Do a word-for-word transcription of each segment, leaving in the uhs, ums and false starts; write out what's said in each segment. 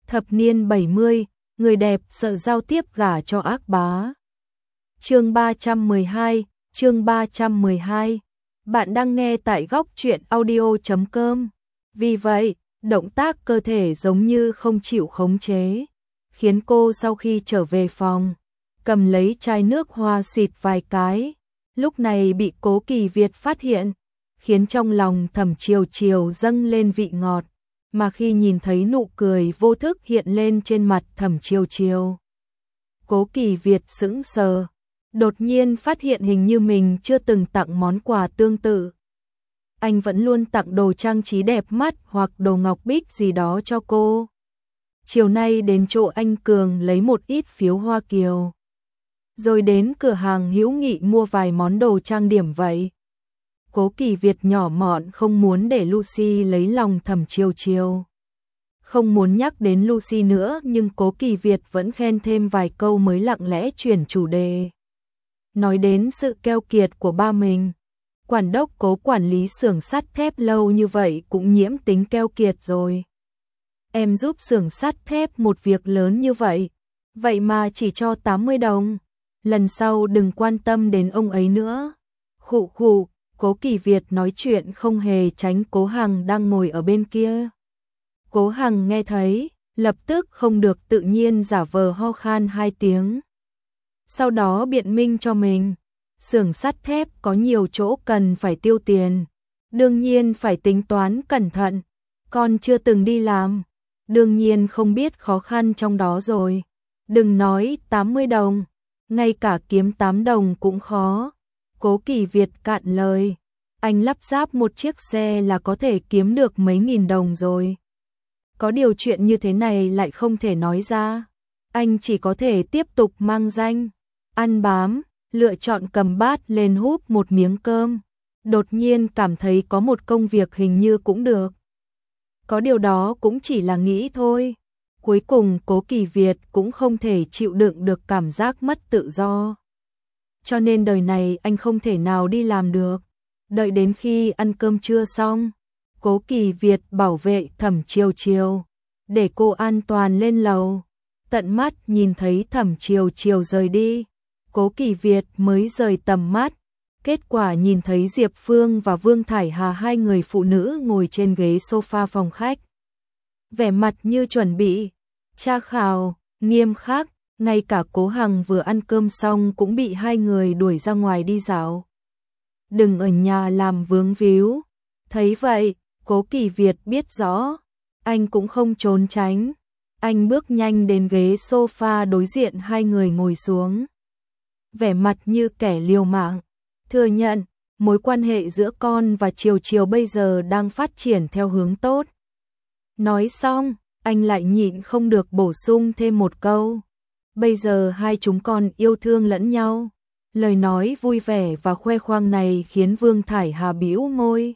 Thập niên bảy mươi, người đẹp sợ giao tiếp gả cho ác bá. Chương ba trăm mười hai, chương ba trăm mười hai. Bạn đang nghe tại góc truyện audio chấm com. Vì vậy, động tác cơ thể giống như không chịu khống chế, khiến cô sau khi trở về phòng, cầm lấy chai nước hoa xịt vài cái. Lúc này bị Cố Kỳ Việt phát hiện, khiến trong lòng Thẩm Chiều Chiều dâng lên vị ngọt, mà khi nhìn thấy nụ cười vô thức hiện lên trên mặt Thẩm Chiều Chiều, Cố Kỳ Việt sững sờ, đột nhiên phát hiện hình như mình chưa từng tặng món quà tương tự. Anh vẫn luôn tặng đồ trang trí đẹp mắt hoặc đồ ngọc bích gì đó cho cô. Chiều nay đến chỗ anh Cường lấy một ít phiếu hoa kiều, rồi đến cửa hàng hữu nghị mua vài món đồ trang điểm vậy. Cố Kỳ Việt nhỏ mọn không muốn để Lucy lấy lòng Thẩm Chiều Chiều. Không muốn nhắc đến Lucy nữa, nhưng Cố Kỳ Việt vẫn khen thêm vài câu mới lặng lẽ chuyển chủ đề. Nói đến sự keo kiệt của ba mình. Quản đốc Cố quản lý xưởng sắt thép lâu như vậy cũng nhiễm tính keo kiệt rồi. Em giúp xưởng sắt thép một việc lớn như vậy, vậy mà chỉ cho tám mươi đồng. Lần sau đừng quan tâm đến ông ấy nữa. Khụ khụ. Cố Kỳ Việt nói chuyện không hề tránh Cố Hằng đang ngồi ở bên kia. Cố Hằng nghe thấy, lập tức không được tự nhiên giả vờ ho khan hai tiếng. Sau đó biện minh cho mình, xưởng sắt thép có nhiều chỗ cần phải tiêu tiền, đương nhiên phải tính toán cẩn thận, con chưa từng đi làm, đương nhiên không biết khó khăn trong đó rồi. Đừng nói tám mươi đồng, ngay cả kiếm tám đồng cũng khó. Cố Kỳ Việt cạn lời, anh lắp ráp một chiếc xe là có thể kiếm được mấy nghìn đồng rồi. Có điều chuyện như thế này lại không thể nói ra, anh chỉ có thể tiếp tục mang danh, ăn bám, lựa chọn cầm bát lên húp một miếng cơm. Đột nhiên cảm thấy có một công việc hình như cũng được. Có điều đó cũng chỉ là nghĩ thôi. Cuối cùng Cố Kỳ Việt cũng không thể chịu đựng được cảm giác mất tự do. Cho nên đời này anh không thể nào đi làm được. Đợi đến khi ăn cơm trưa xong, Cố Kỳ Việt bảo vệ Thẩm Chiều Chiều, để cô an toàn lên lầu. Tận mắt nhìn thấy Thẩm Chiều Chiều rời đi, Cố Kỳ Việt mới rời tầm mắt. Kết quả nhìn thấy Diệp Phương và Vương Thải Hà, hai người phụ nữ ngồi trên ghế sofa phòng khách. Vẻ mặt như chuẩn bị tra khảo, nghiêm khắc. Ngay cả Cố Hằng vừa ăn cơm xong cũng bị hai người đuổi ra ngoài đi dạo. Đừng ở nhà làm vướng víu. Thấy vậy, Cố Kỳ Việt biết rõ, anh cũng không trốn tránh. Anh bước nhanh đến ghế sofa đối diện hai người ngồi xuống. Vẻ mặt như kẻ liều mạng, thừa nhận, mối quan hệ giữa con và Chiều Chiều bây giờ đang phát triển theo hướng tốt. Nói xong, anh lại nhịn không được bổ sung thêm một câu. Bây giờ hai chúng con yêu thương lẫn nhau. Lời nói vui vẻ và khoe khoang này khiến Vương Thải Hà bĩu môi.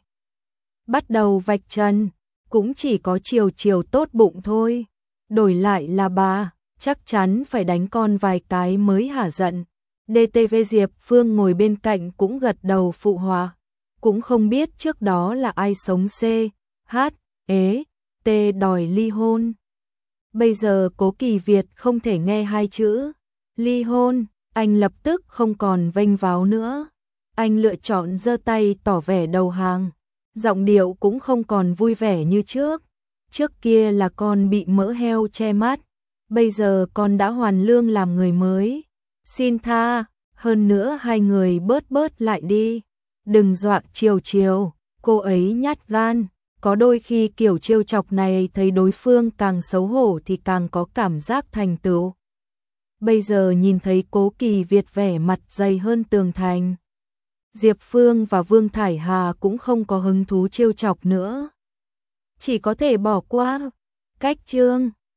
Bắt đầu vạch trần, cũng chỉ có Chiều Chiều tốt bụng thôi. Đổi lại là bà, chắc chắn phải đánh con vài cái mới hả giận. đê tê vê Diệp Phương ngồi bên cạnh cũng gật đầu phụ họa. Cũng không biết trước đó là ai sống C, H, ế, T đòi ly hôn. Bây giờ Cố Kỳ Việt không thể nghe hai chữ ly hôn, anh lập tức không còn vênh váo nữa. Anh lựa chọn giơ tay tỏ vẻ đầu hàng, giọng điệu cũng không còn vui vẻ như trước. Trước kia là con bị mỡ heo che mắt, bây giờ con đã hoàn lương làm người mới. Xin tha, hơn nữa hai người bớt bớt lại đi. Đừng dọa Chiều Chiều, cô ấy nhát gan. Có đôi khi kiểu trêu chọc này thấy đối phương càng xấu hổ thì càng có cảm giác thành tựu. Bây giờ nhìn thấy Cố Kỳ Việt vẻ mặt dày hơn tường thành, Diệp Phương và Vương Thải Hà cũng không có hứng thú trêu chọc nữa, chỉ có thể bỏ qua. Cách chương